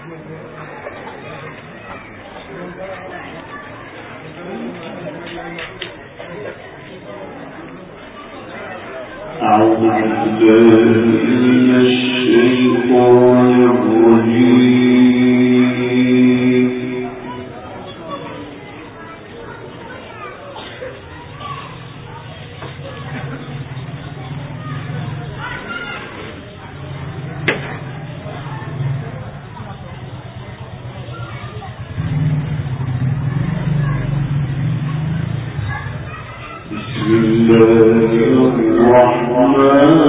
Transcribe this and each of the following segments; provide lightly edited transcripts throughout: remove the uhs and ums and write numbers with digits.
أعوذ بالله من الشيطان الرجيم. بسم الله الرحمن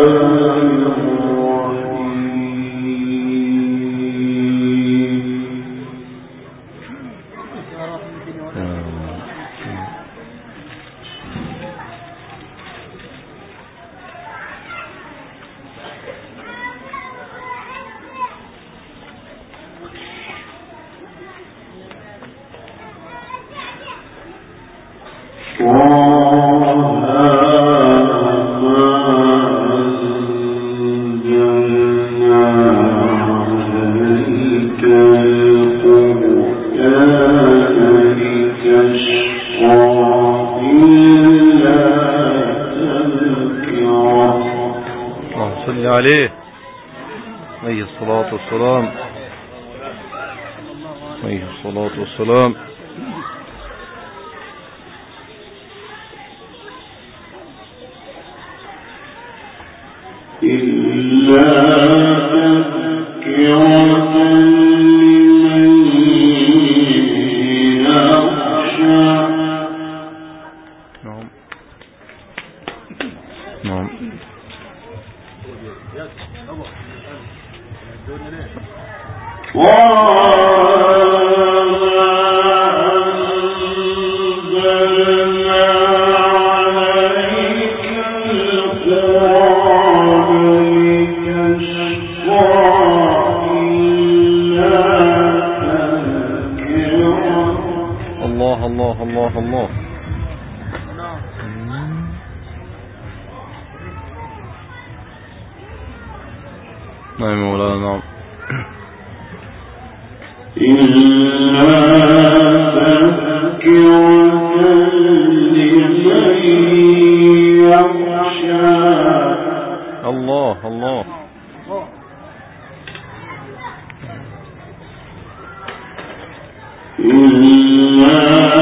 عليه عليه الصلاة والسلام عليه الصلاة والسلام. إلا تذكرة لمن يخشى. نعم الله الله الله الله. نعم مولانا نعم. إلا تذكرة لمن يخشى. الله الله. إلا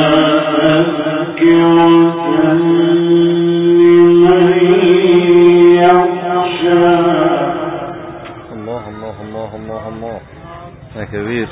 تذكرة لمن يخشى. الله الله الله الله الله يا كبير.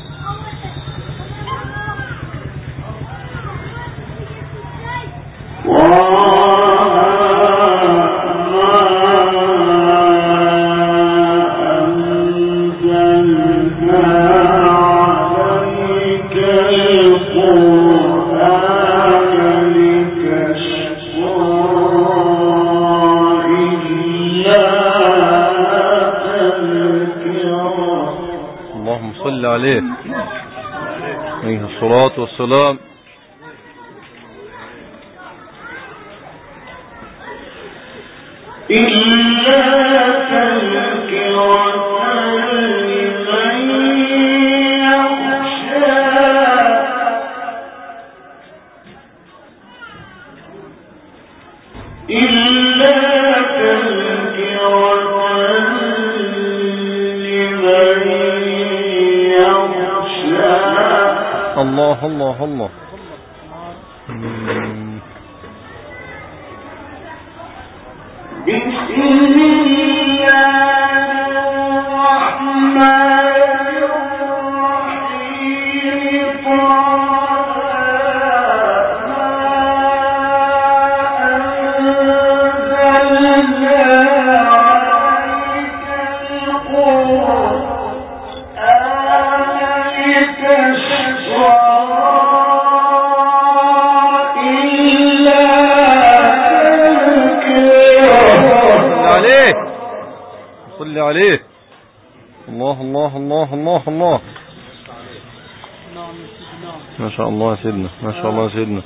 اللهم صل عليه عليه الصلاة والسلام. إلا تذكرة لمن يخشى. إلا تذكرة لمن يخشى. الله الله الله. بسم الله الرحمن الرحيم. صل عليه. الله الله الله الله الله. ما شاء الله يا سيدنا ما شاء الله يا سيدنا.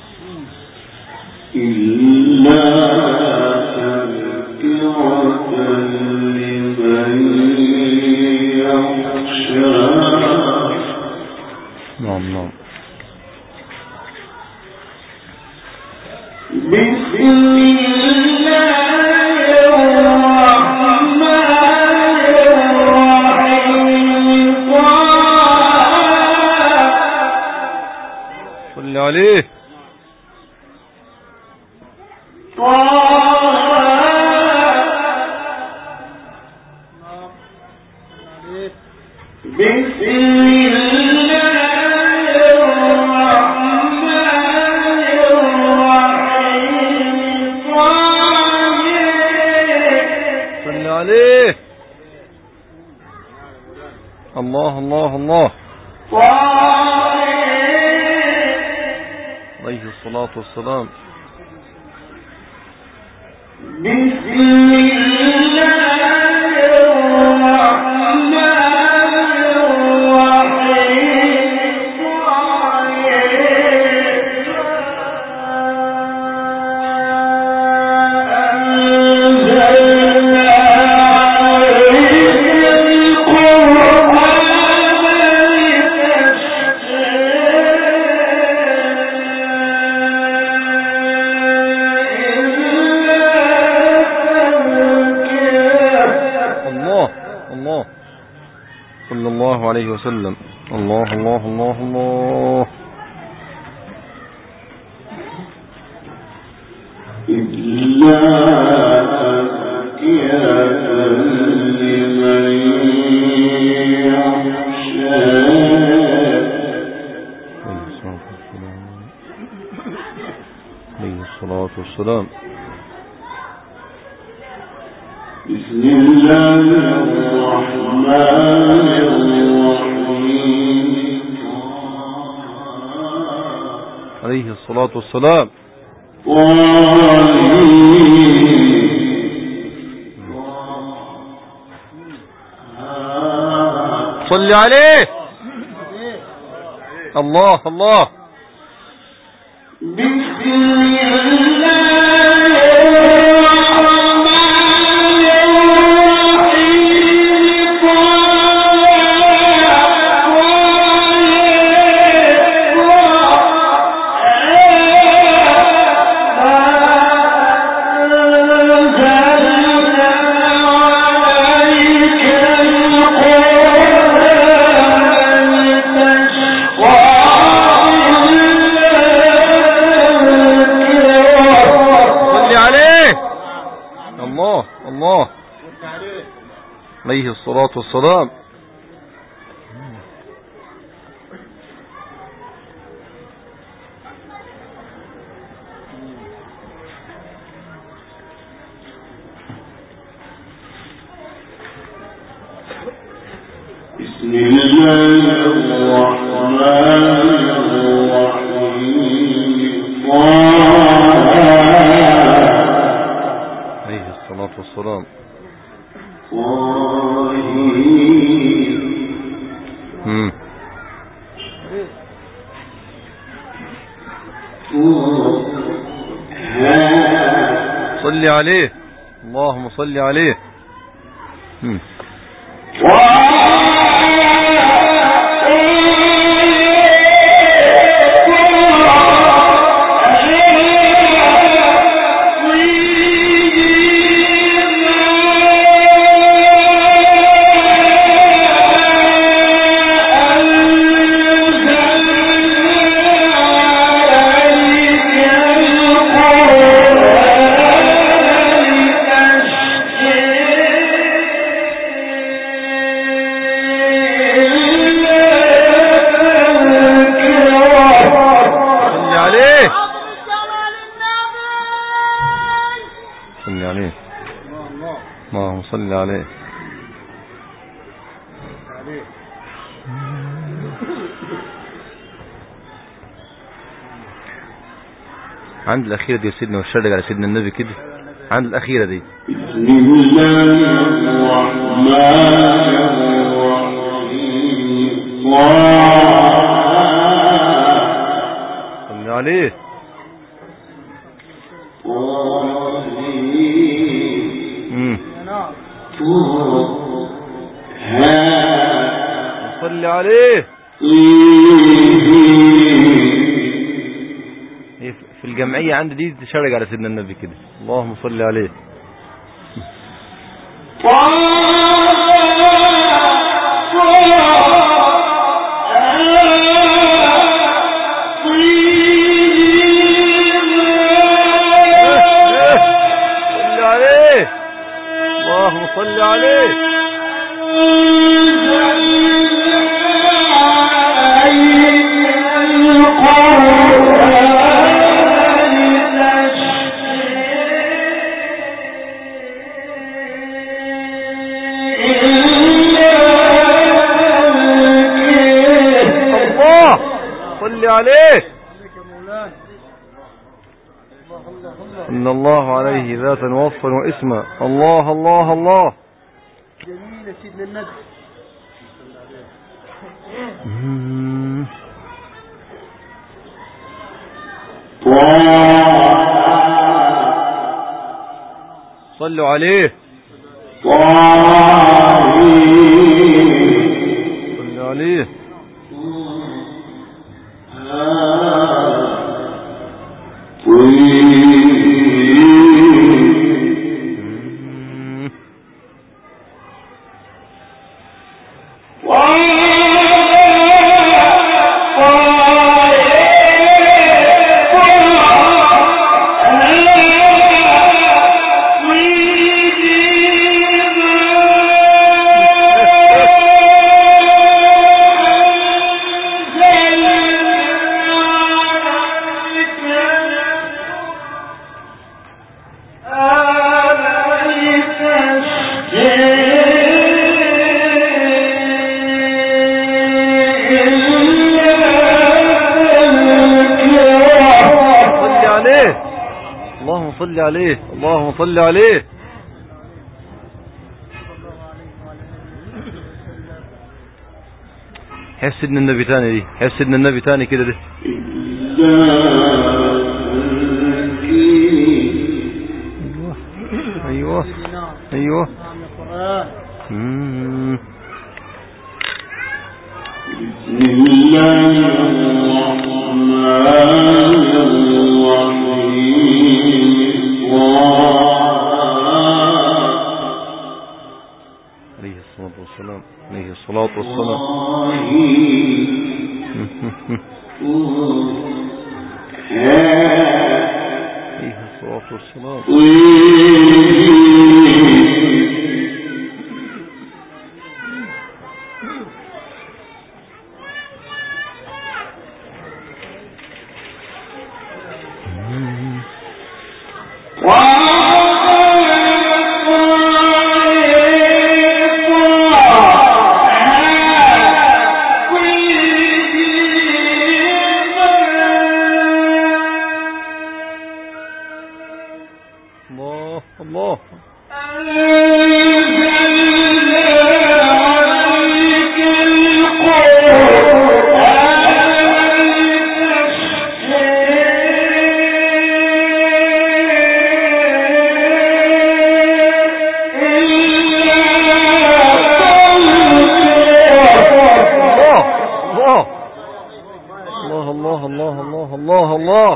إلا تذكرة لمن يخشى. نعم نعم. بسم الله الرحمن الرحيم. صل عليه. الله الله الله. عليه الصلاة والسلام. بسم الله الرحمن صلى الله عليه وسلم. الله الله الله الله. عليه الصلاة والسلام. بسم الله الرحمن الرحيم. عليه الصلاة والسلام. صل عليه. الله الله. بسم الله عليه الصلاة والسلام. بسم الله الرحمن الرحيم. عليه الصلاة والسلام. صل عليه. اللهم صل عليه. اللهم صل عليه. عند الأخيرة دي يا سيدنا والشرق على سيدنا النبي كده. عند الأخيرة دي. بسم الله الرحمن الرحيم. صل عليه. صل عليه. في الجمعية عندي دي تشارك على سيدنا النبي كده. اللهم صل عليه. اللهم صل عليه. صل عليه. إن الله عليه ذاتا وصفا واسما. الله الله الله. جميل يا سيدنا النبي. صلوا عليه. صلوا عليه. صل عليه. اللهم صل عليه. حس ان النبي تاني دي. حس ان النبي تاني كده دي. ايوه ايوه ايوه. بسم الله الرحمن الرحيم. عليه الصلاة والسلام. عليه الصلاة والسلام. عليه الصلاة والسلام. الله الله الله الله الله الله.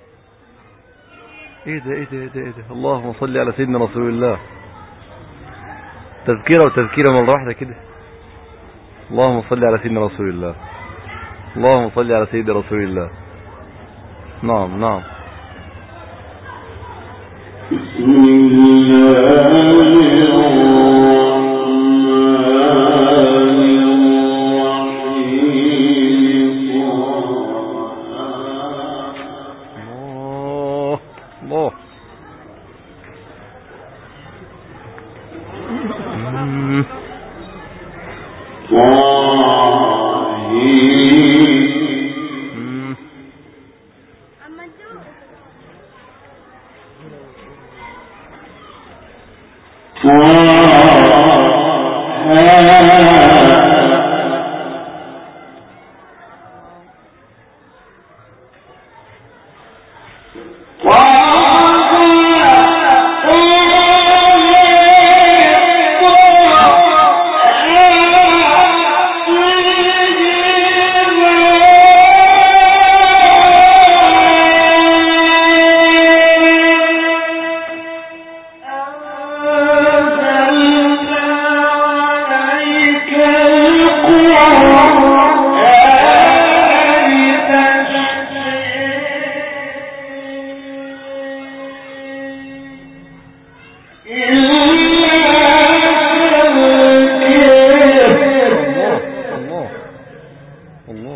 ايه ده ايه ده ايه ده ايه ده. اللهم صل على سيدنا رسول الله. تذكيرة وتذكيرة مرة واحدة كده. اللهم صل على سيدنا رسول الله. اللهم صل على سيدنا رسول الله. نعم نعم. بسم الله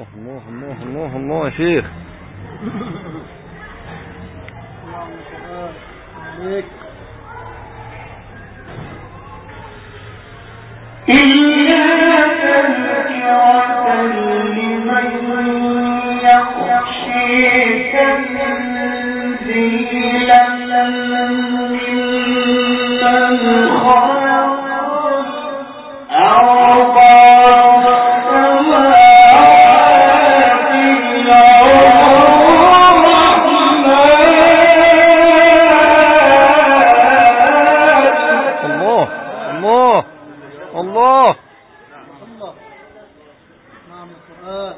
الله الله الله الله الله يا شيخ. عليك. الله. نعم القرآن.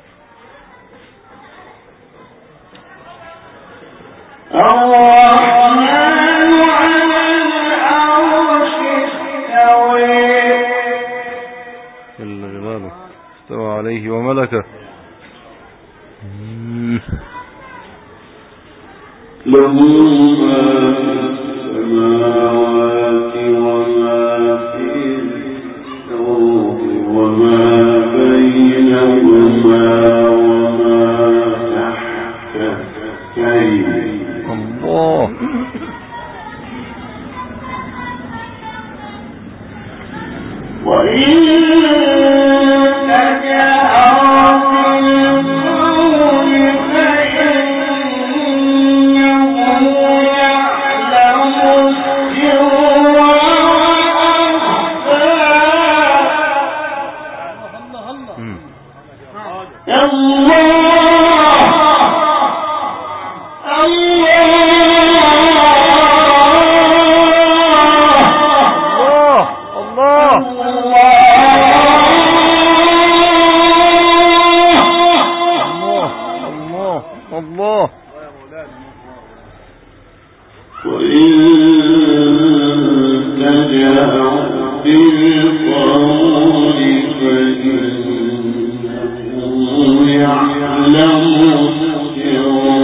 الرحمن على العرش استوى جل جلاله استوى عليه وملكه. له ما في السماوات وما في الأرض وما بينهما وما تحت السيف. الله. وإن تجهر بالقول فإنه يعلم السر وأخفى. الله. وإن تجهر بالقول فإنه يعلم السر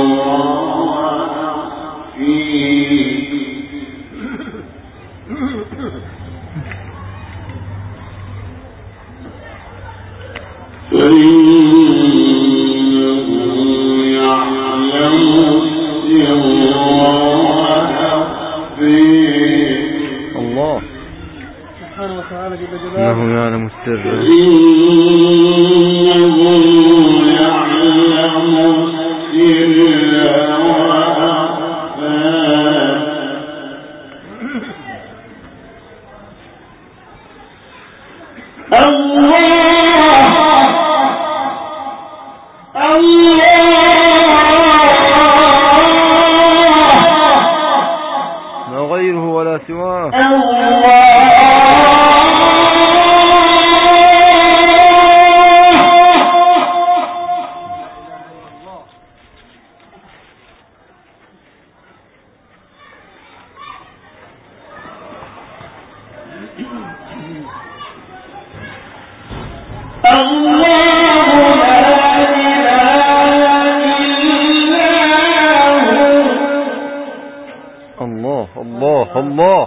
الله سبحانه وتعالى جل جلاله. إنه يعلم السر. إنه يعلم السر وأخفى. لا غيره ولا سواه. الله الله الله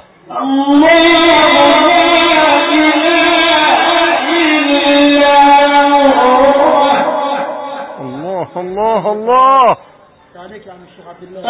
الله الله الله. عليك يا عم الشيخ عبد الله.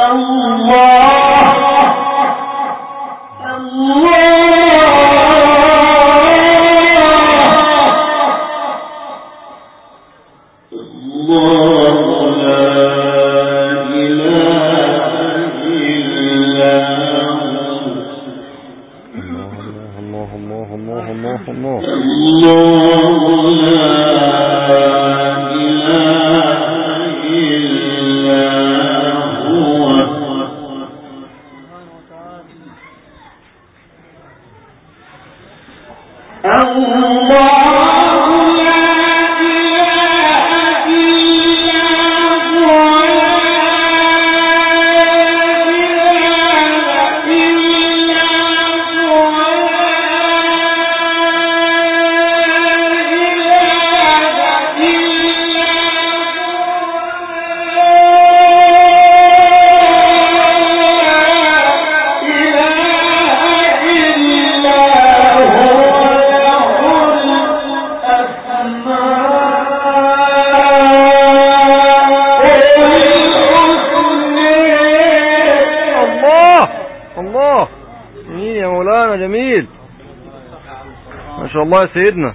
ما شاء الله يا سيدنا.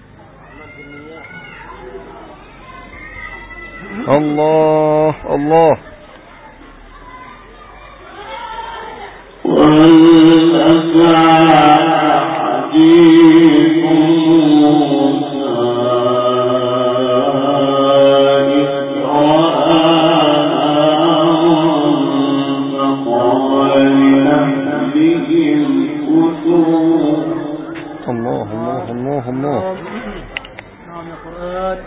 الله الله. الله الله الله الله. نعم يا قرآن.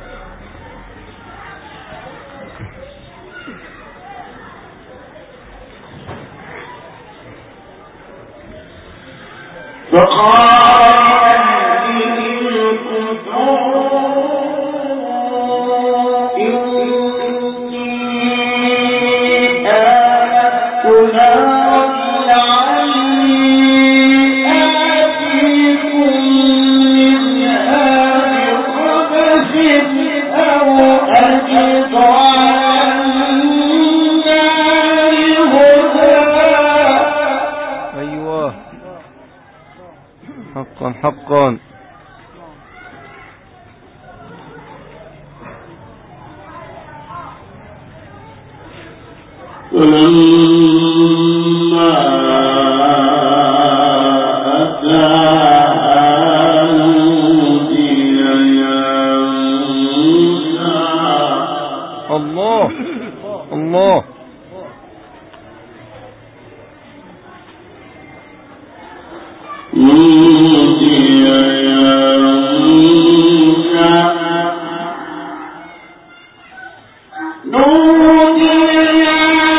أيوة حقا حقا. فلما أتى نودي يا موسى. الله الله. نودي يا موسى. نودي يا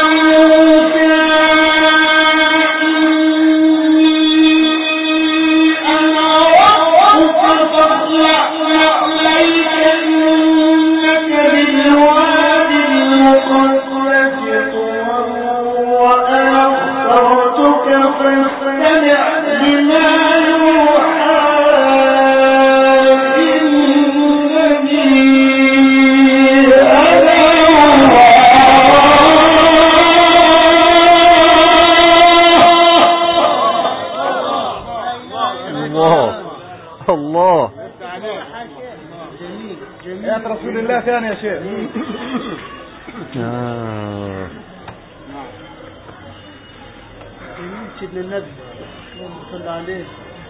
الله. جميل جميل يا رسول الله ثاني يا شيخ. جميل سيدنا النبي اللهم صل عليه.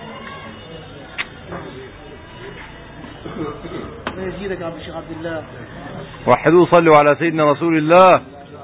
ما يزيدك يا عبد الشيخ عبد الله. وحدوا صلوا على سيدنا رسول الله.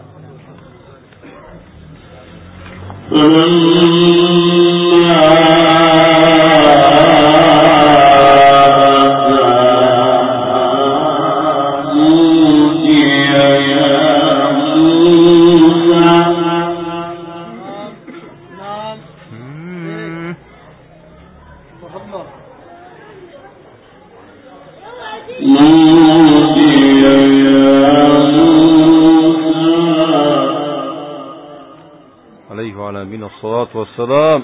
عليه وعلى نبينا الصلاة والسلام.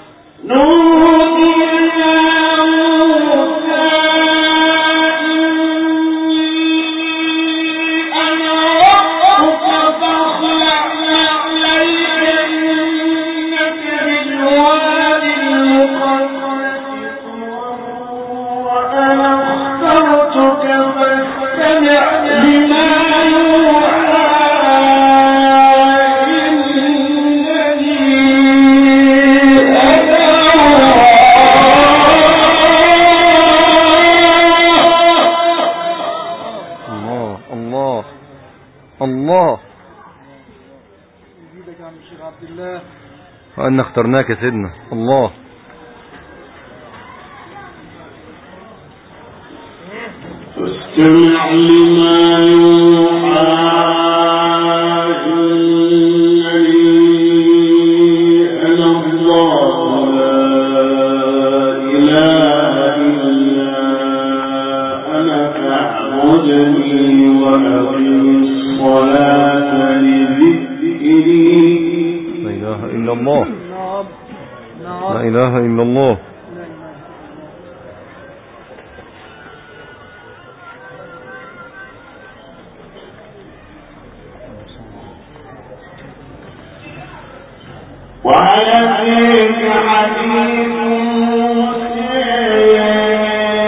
الله. يزيدك يا عم الشيخ عبد الله. وأن اخترناك يا سيدنا. الله. فاستمع لما يوحى. إنني أنا الله لا إله إلا أنا فاعبدني وأقم الصلاة لذكري. لا إله إلا الله. نعم نعم. لا إله إلا الله. وهل أتيك حديث موسى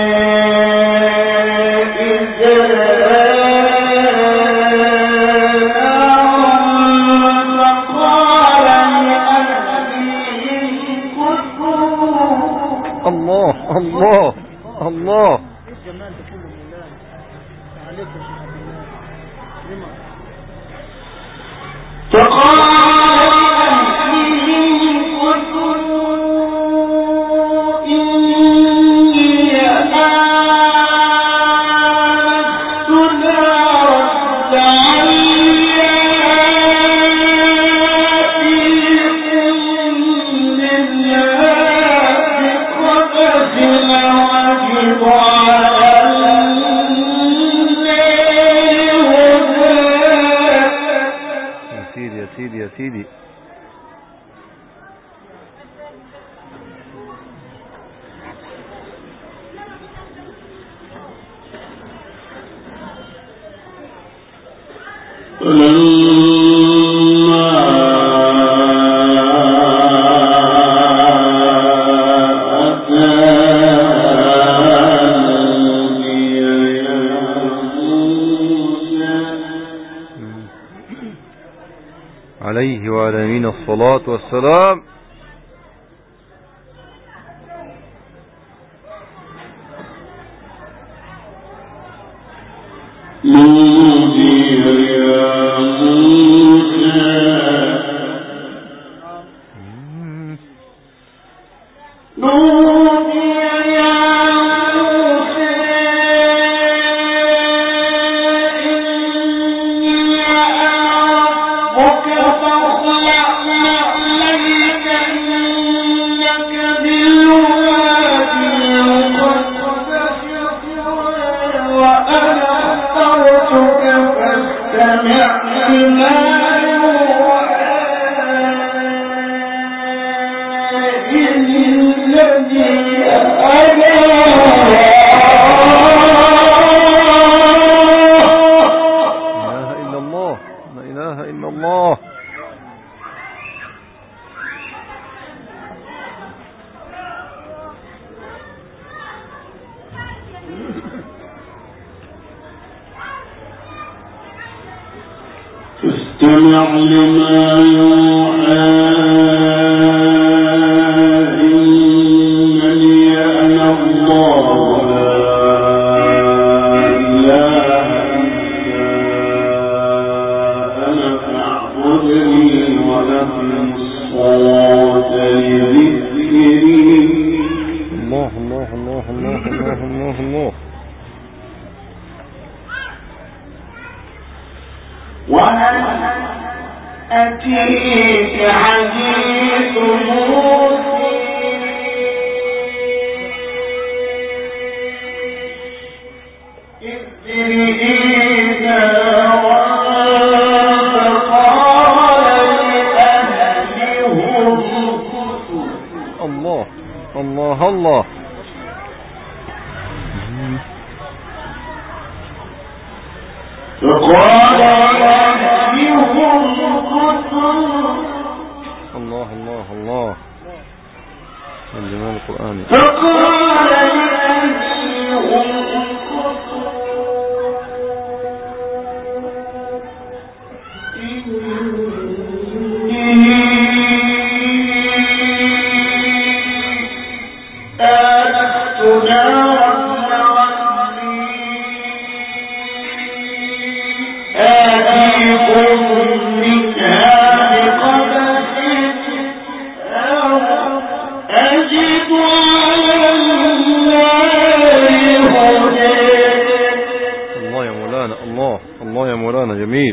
عليك يا شيخ عبد الله. لما يا سيدي عليه وعلى يمين الصلاة والسلام. فاستمع لما يوحى إنني أنا الله لا إله إلا أنا فاعبدني وأقم الصلاة لذكري. الله الله الله الله الله الله الله. وهل أتيك حديث موسى إذ جئنا فقال لأهلهم الله الله الله. فقال الله الله الله من جمال القرآن. فقال الله يا مولانا جميل.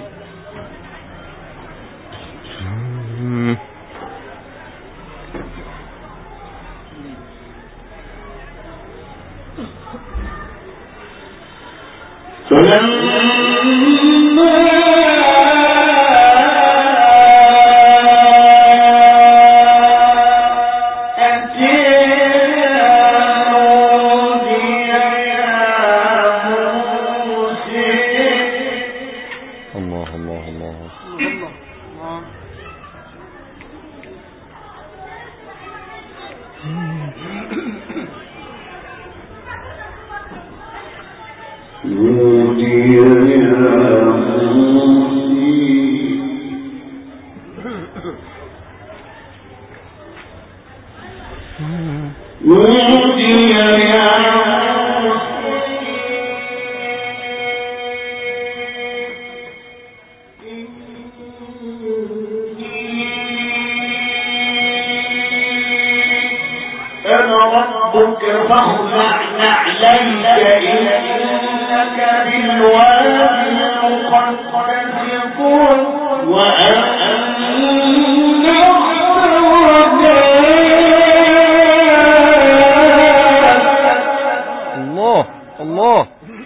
ربك فاخلع نعليك إنك بالوادي المقدس طوى وأن الله الله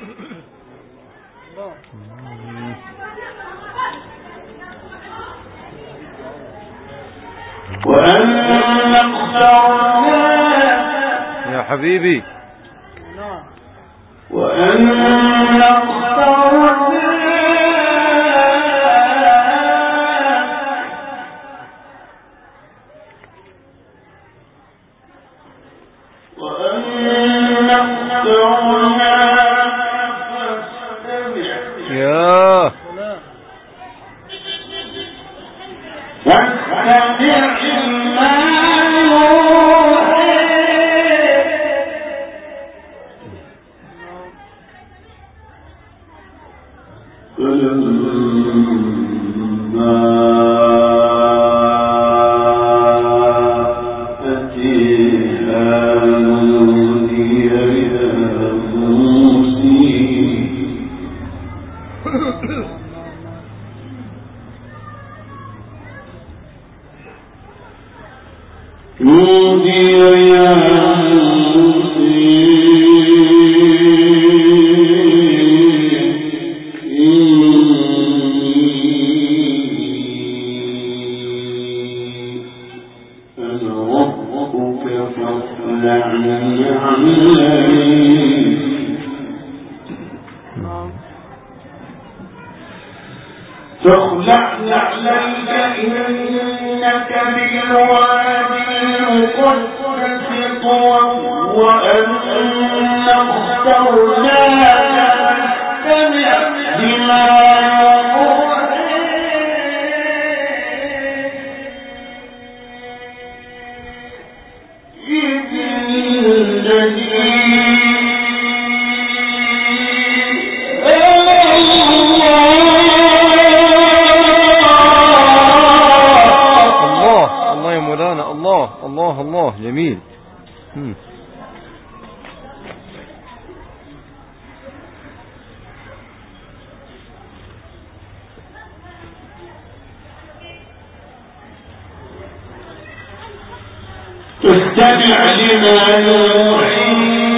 وأن اخترناك يا حبيبي وأن اخترناك وأن اخترناك فاستمع يا ما يوحى فلما أتيها نودي يا موسى نودي يا فاخلع نعليك إنك بالوادي المقدس طوى وأن اخترناك فاستمع لما يوحى إذ الله يا مولانا الله الله الله جميل. فاستمع لما يوحى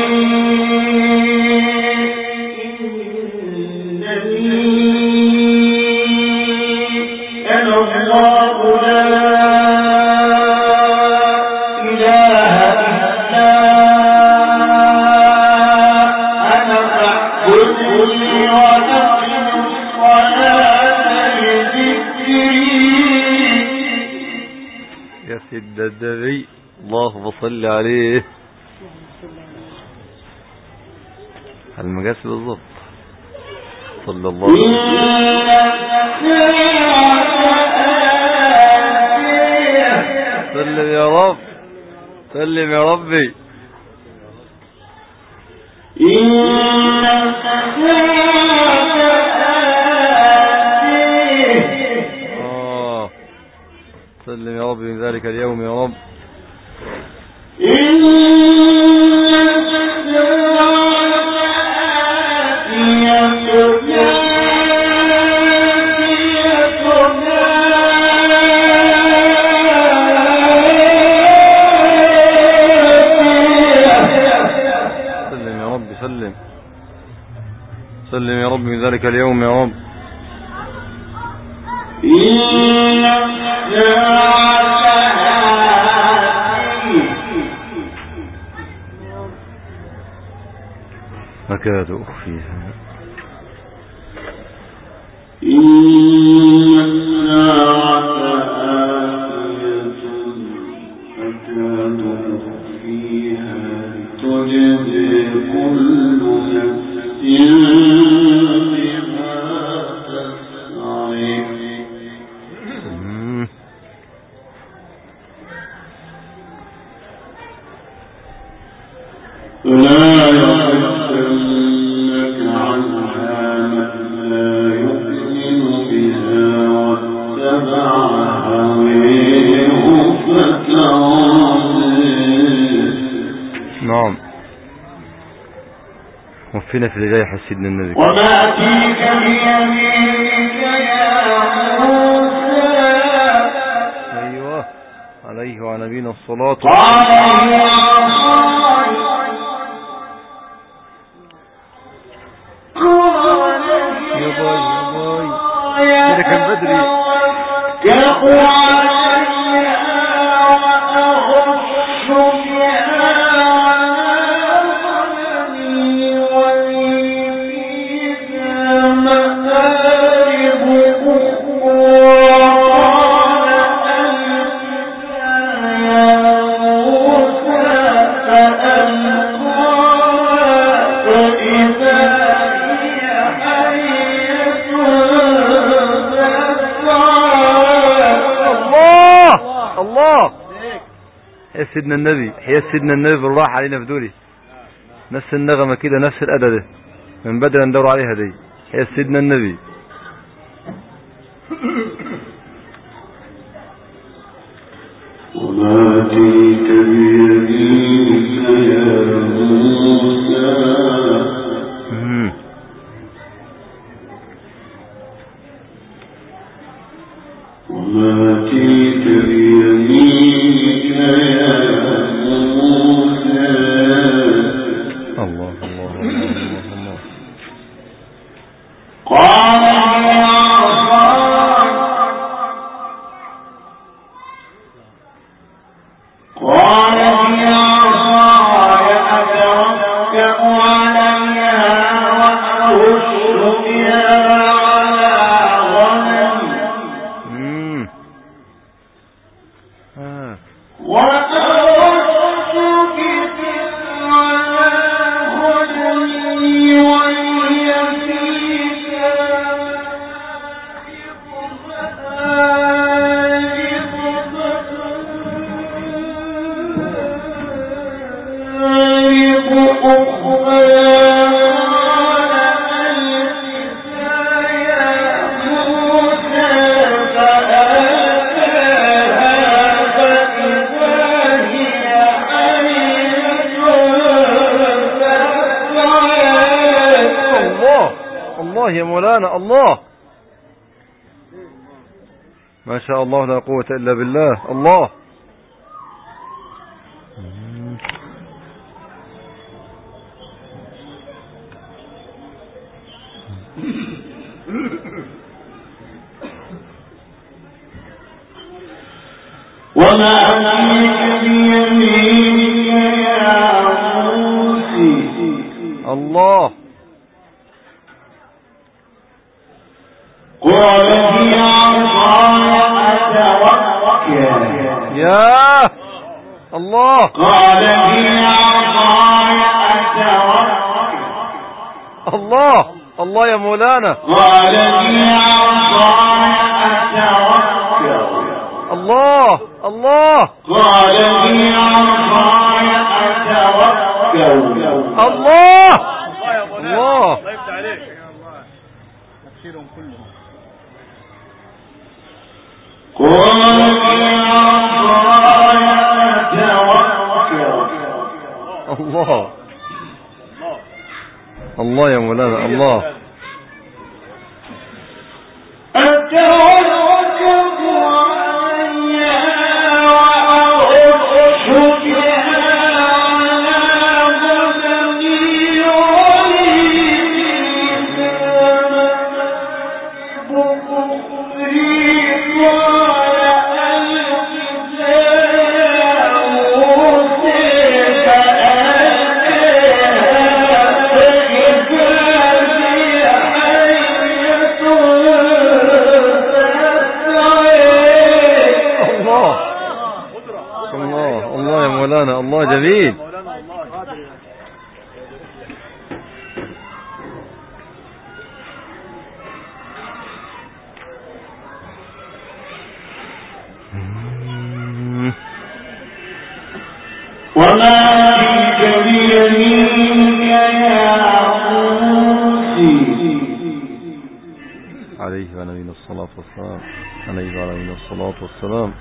إنني أنا الله لا إله إلا أنا فاعبدني وأقم الصلاة لذكري. يا سيد النبي اللهم صل عليه على المقاس بالضبط صلى الله عليه وسلم. سلم يا رب سلم يا ربي. سلم يا رب من ذلك اليوم يا رب. سلم يا رب سلم سلم يا رب من ذلك اليوم يا رب. أكاد أخفيها إن الساعة آتية أكاد أخفيها تجزي كل نفس بما تسعى. لا يصدنك عنها من لا يؤمن فينا في اللي جاي حسيدنا النبي. وما تلك بيمينك يا موسى. ايوه عليه وعلى نبينا الصلاة. قال هي عصاي. يا باي كده كان بدري. يا سيدنا النبي، يا سيدنا النبي بالراحة علينا في دولي. نفس النغمة كده، نفس الأداء ده من بدري ندور عليها دي. يا سيدنا النبي. وما تلك بيمينك يا موسى. وما تلك بيمينك يا موسى. الله الله الله الله. قال يا عصاي. قال يا عصاي أتوكأ عليها وأهش بها يا مولانا. الله ما شاء الله لا قوة إلا بالله. الله وما أتيك بيمينك يا موسى. الله. قال هي عصاي أتوكل. يا الله. قال هي عصاي أتوكل. الله الله يا مولانا. قال هي عصاي أتوكل. الله الله. قال هي عصاي أتوكل. الله الله. تفسيرهم كلهم. قال هي عصاي أتوكل. الله الله يا مولانا. الله الله جميل. وما تلك بيمينك يا موسى. عليه وعلى نبينا الصلاة والسلام. عليه وعلى نبينا الصلاة والسلام.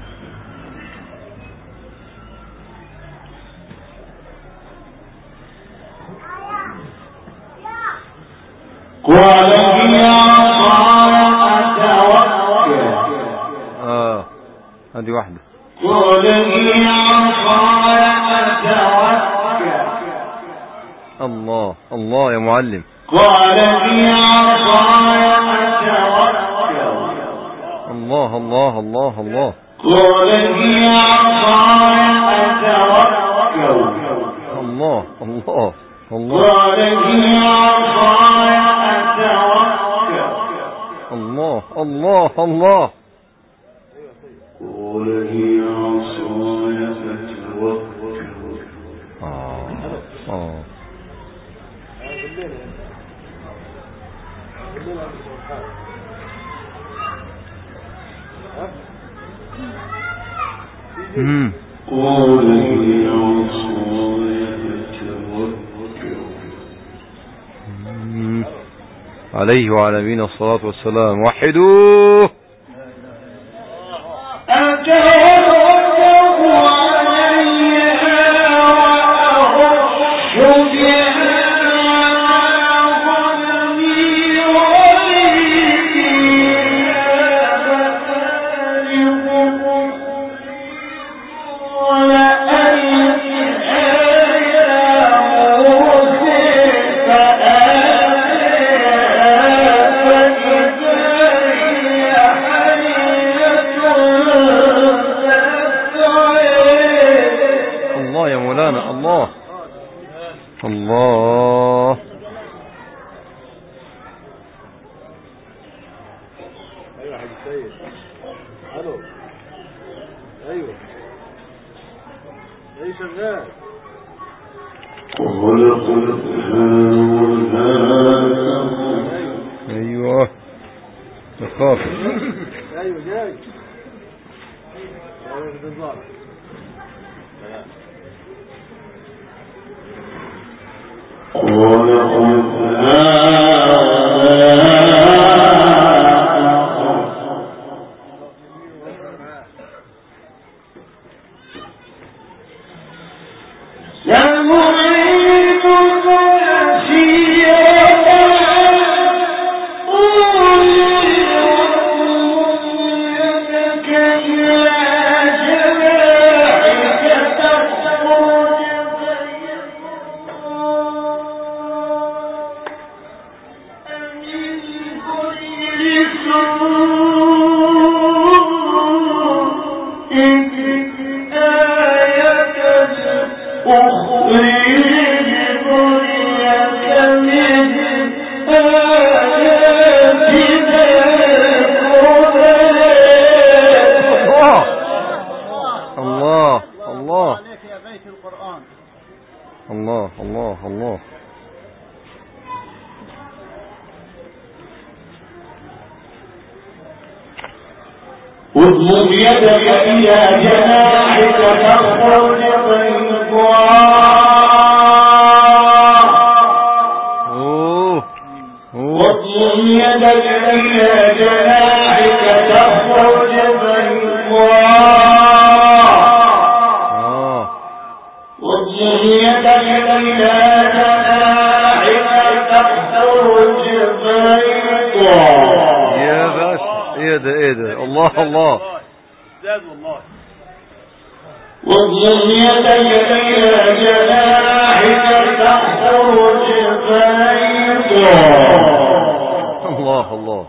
قال هي عصاي أتوكل. هذه واحدة. قال هي عصاي أتوكل. الله الله يا معلم. قال هي عصاي أتوكل. الله الله الله الله. قال هي عصاي أتوكل. الله الله الله. قال هي عصاي أتوكل. الله الله الله. قال هي عصاي أتوكل. قال هي عصاي أتوكل. عليه وعلى نبينا الصلاة والسلام. وحدوه. الله. ايوه يا حاج سيد. الو. ايوه ايه شغال. ايوه تخاف. ايوه جاي. ايوه بالظبط. الله الله الله. واضمم يدك إلى جناحك تخرج بيضاء. واضمم يدك إلى جناحك تخرج بيضاء. واضمم يدك إلى جناحك تخرج بيضاء. يا باشا ايه ده ايه ده. الله الله. زاد والله. واضمم يدك إلى جناحك تخرج بيضاء. الله الله.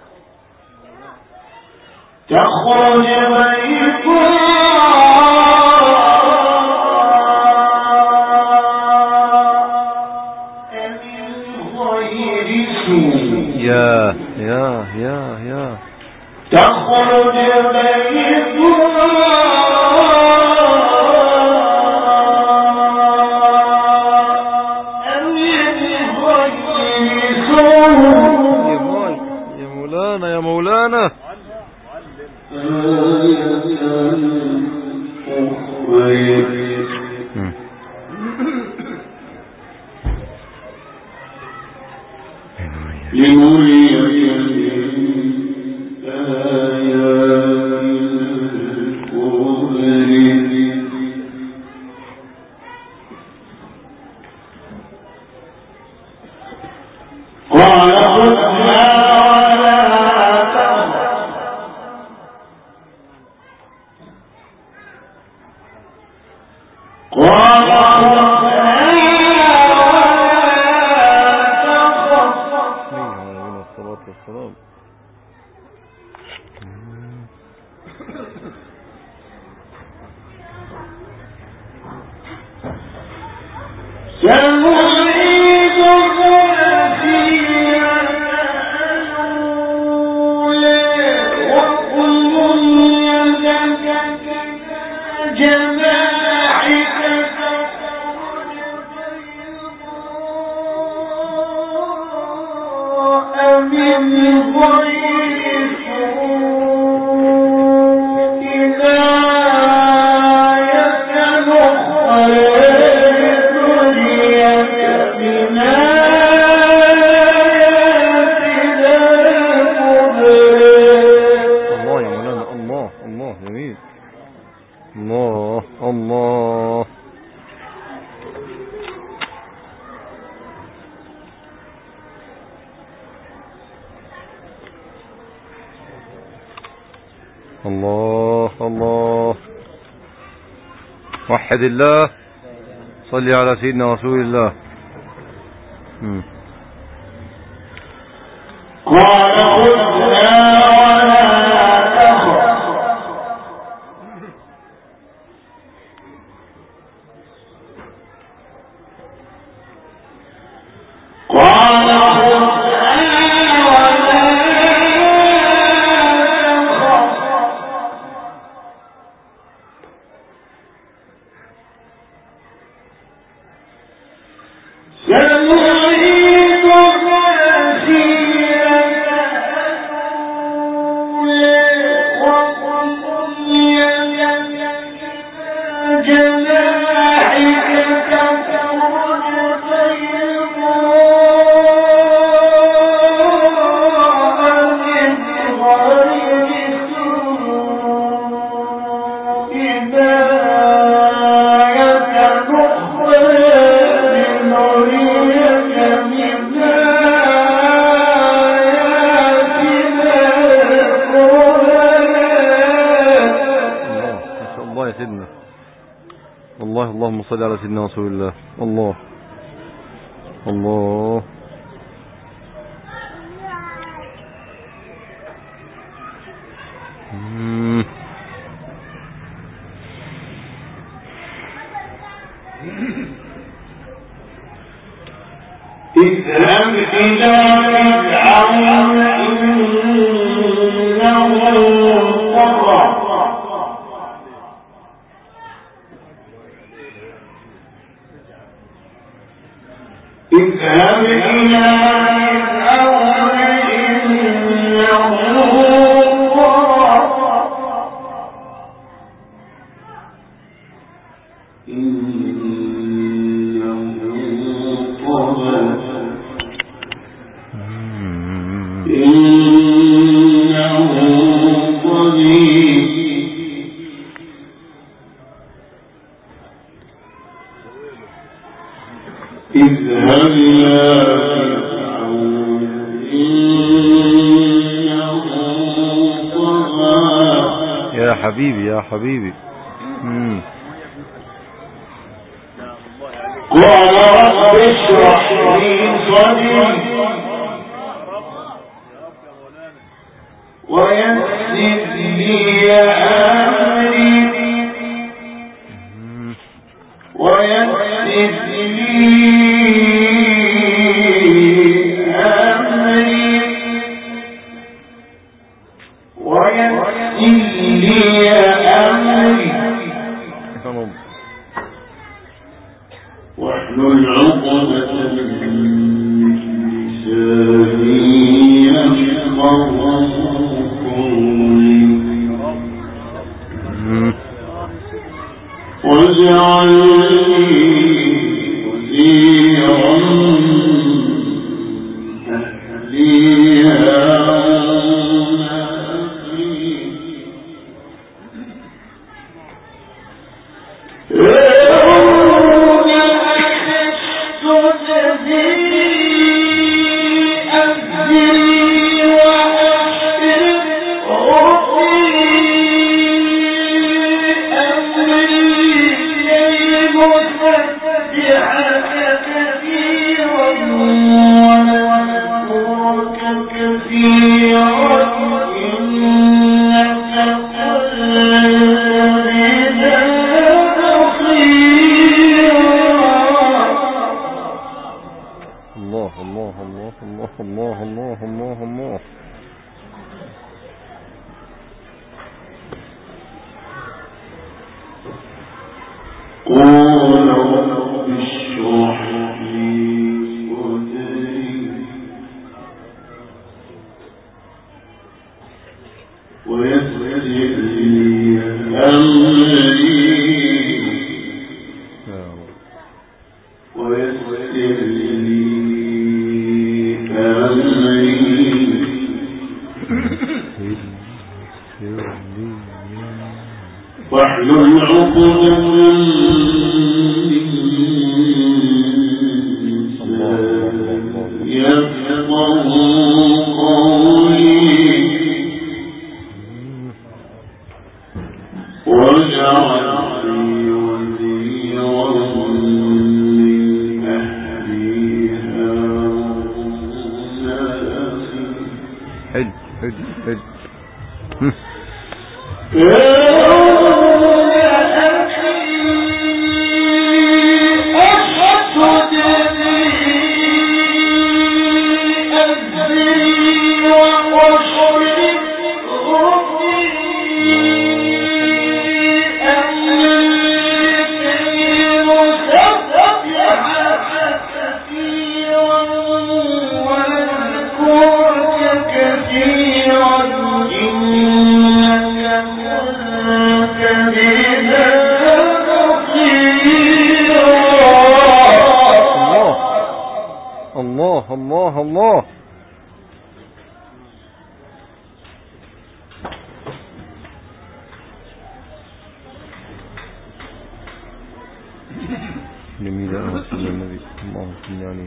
تخرج بيضاء من غير سوء. يا تخرج بيضاء يا مولانا يا مولانا. قال والسلام. الله الله. وحد الله. صل على سيدنا رسول الله. قال خذها ولا تخف قال الله. اللهم صل على سيدنا رسول الله. الله الله. اذهب إلى فرعون إنه طغى اذهب إلى فرعون إنه طغى إنه طغى اذهب إلى فرعون إنه طغى. يا حبيبي يا حبيبي. قال رب اشرح لي صدري ويسر لي أمري واحلل عقدة من لساني يفقهوا قولي واجعل لي وزيرا من أهلي هارون أخي واحلل عقدة الله. جميل أوي سيدنا النبي اللهم صل عليه.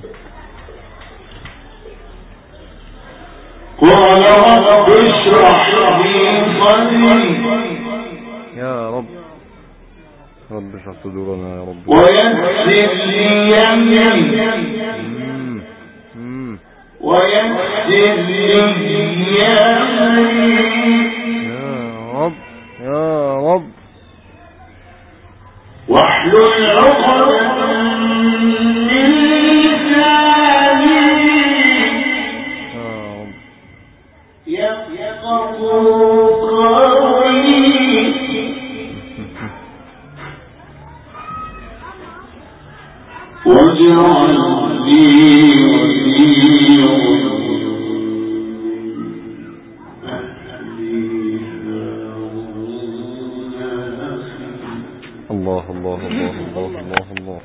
قال رب اشرح لي صدري يا رب اشرح صدورنا يا رب ويسر لي أمري ويسر لي أمري يا رب واحلل عقدة من لساني يفقهوا قولي واجعل لي الله الله الله الله الله الله.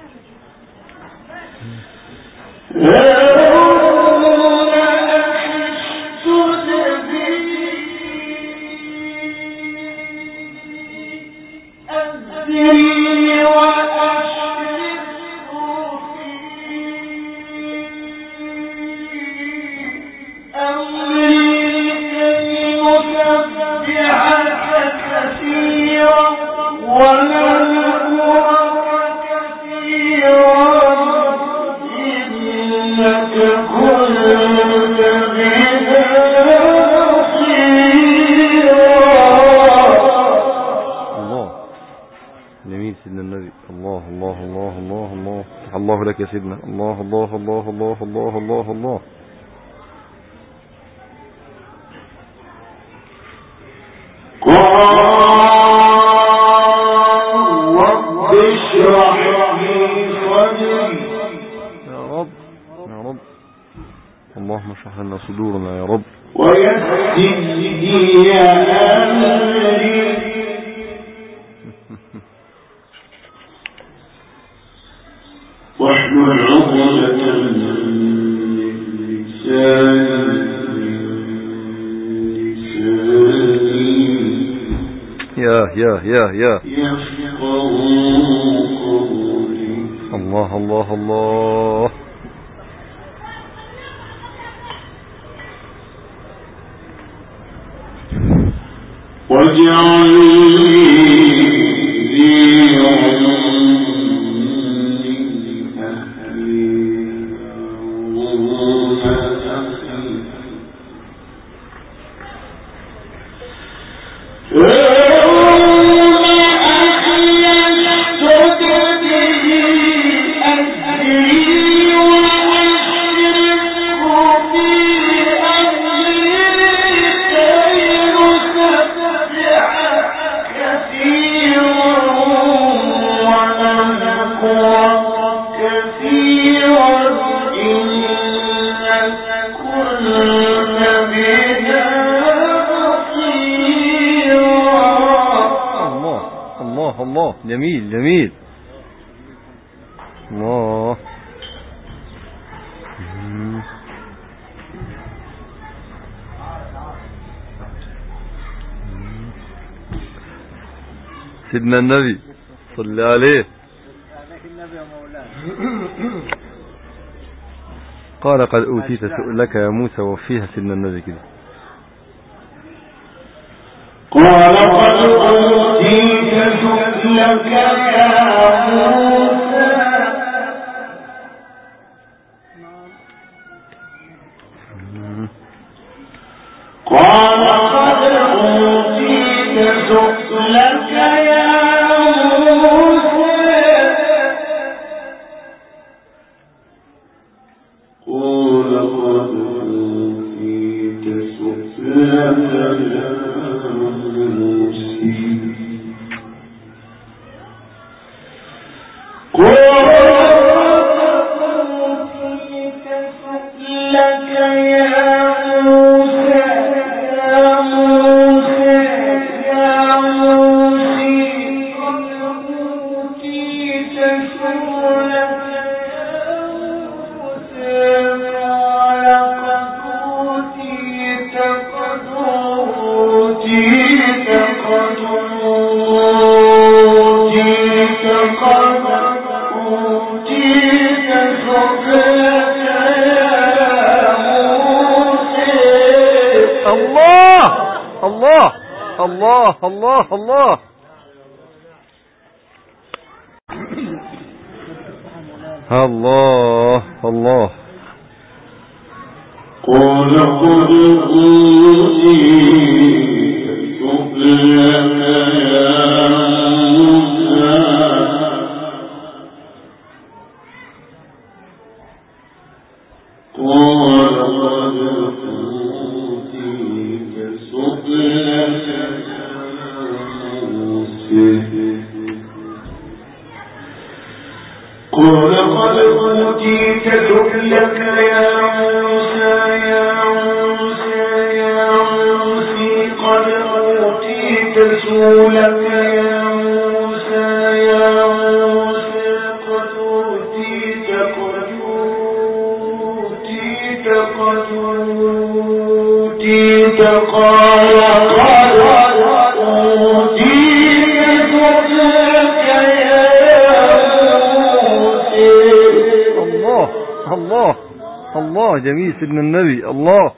الله لك يا سيدنا. الله الله الله الله الله الله الله. رب اشرح لي صدري يا رب يا رب اللهم اشرح لنا صدورنا يا رب ويسر لي أمري واحلل عقدة من لساني يا يفقهوا قولي الله الله الله. واجعل الله الله جميل جميل الله. سيدنا النبي صلى عليه قال قد أوتيت سؤلك يا موسى. وفيها سيدنا النبي كده قال قد أوتيت سؤلك يا موسى. قال قد أوتيت سؤلك يا موسى. قال قد أوتيت سؤلك يا موسى. الله الله الله. الله الله. قال قد أوتيت سؤلك يا موسى. قال قد أوتيت سؤلك يا موسى. قال قد أوتيت سؤلك يا موسى يا موسى يا موسى. قد أوتيت سؤلك يا موسى يا موسى. قد أوتيت قال قد أوتيت سؤلك يا موسى. الله الله الله جميل سيدنا النبي. الله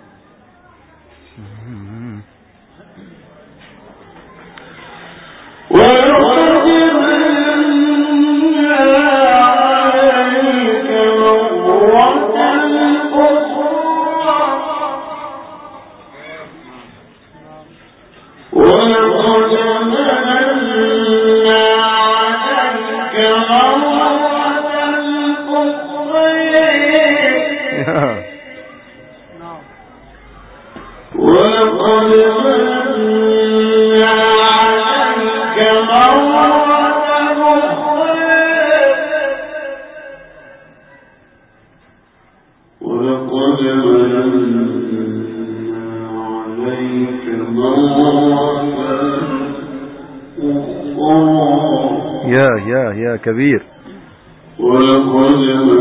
يا كبير. ولقد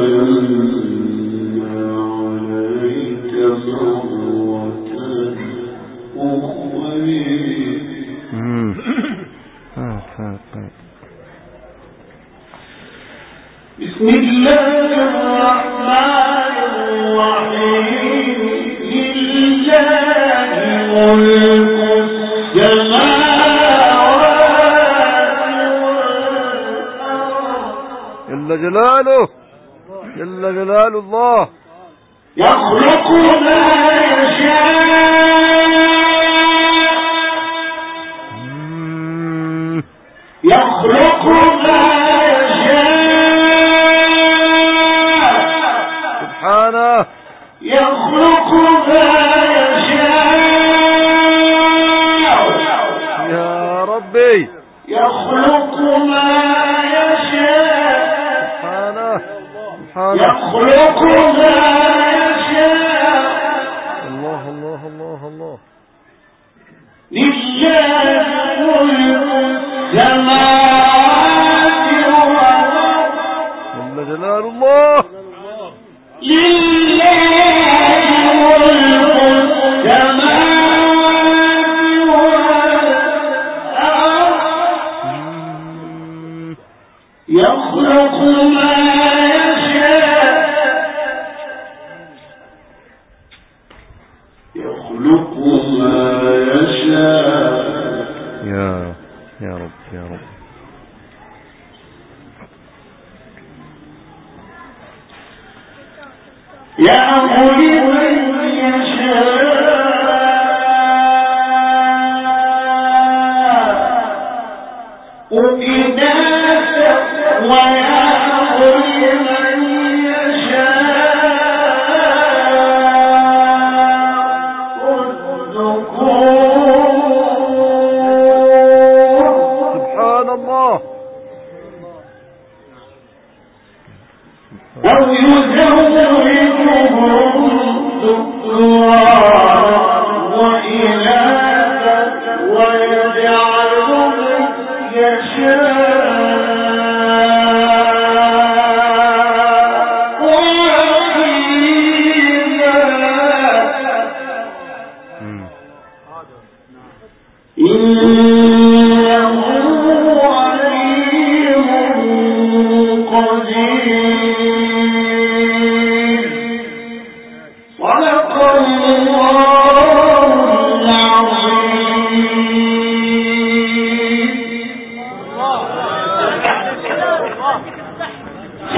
مننا عليك مرة أخرى. بسم الله الرحمن الرحيم. لله ملك السماوات جل جلاله جل جلال الله. يخلق ما يشاء. يخلق ما يشاء. سبحانه. يخلق ما يشاء. يا ربي. يخلق ما يشاء. سبحانه سبحانه. يخلق ما يشاء. الله الله الله الله. لله ملك السماوات والأرض جل جلال الله. لله ملك السماوات والأرض يخلق ما يشاء يخلق ما يشاء. يا رب يا رب. يأخذ من يشاء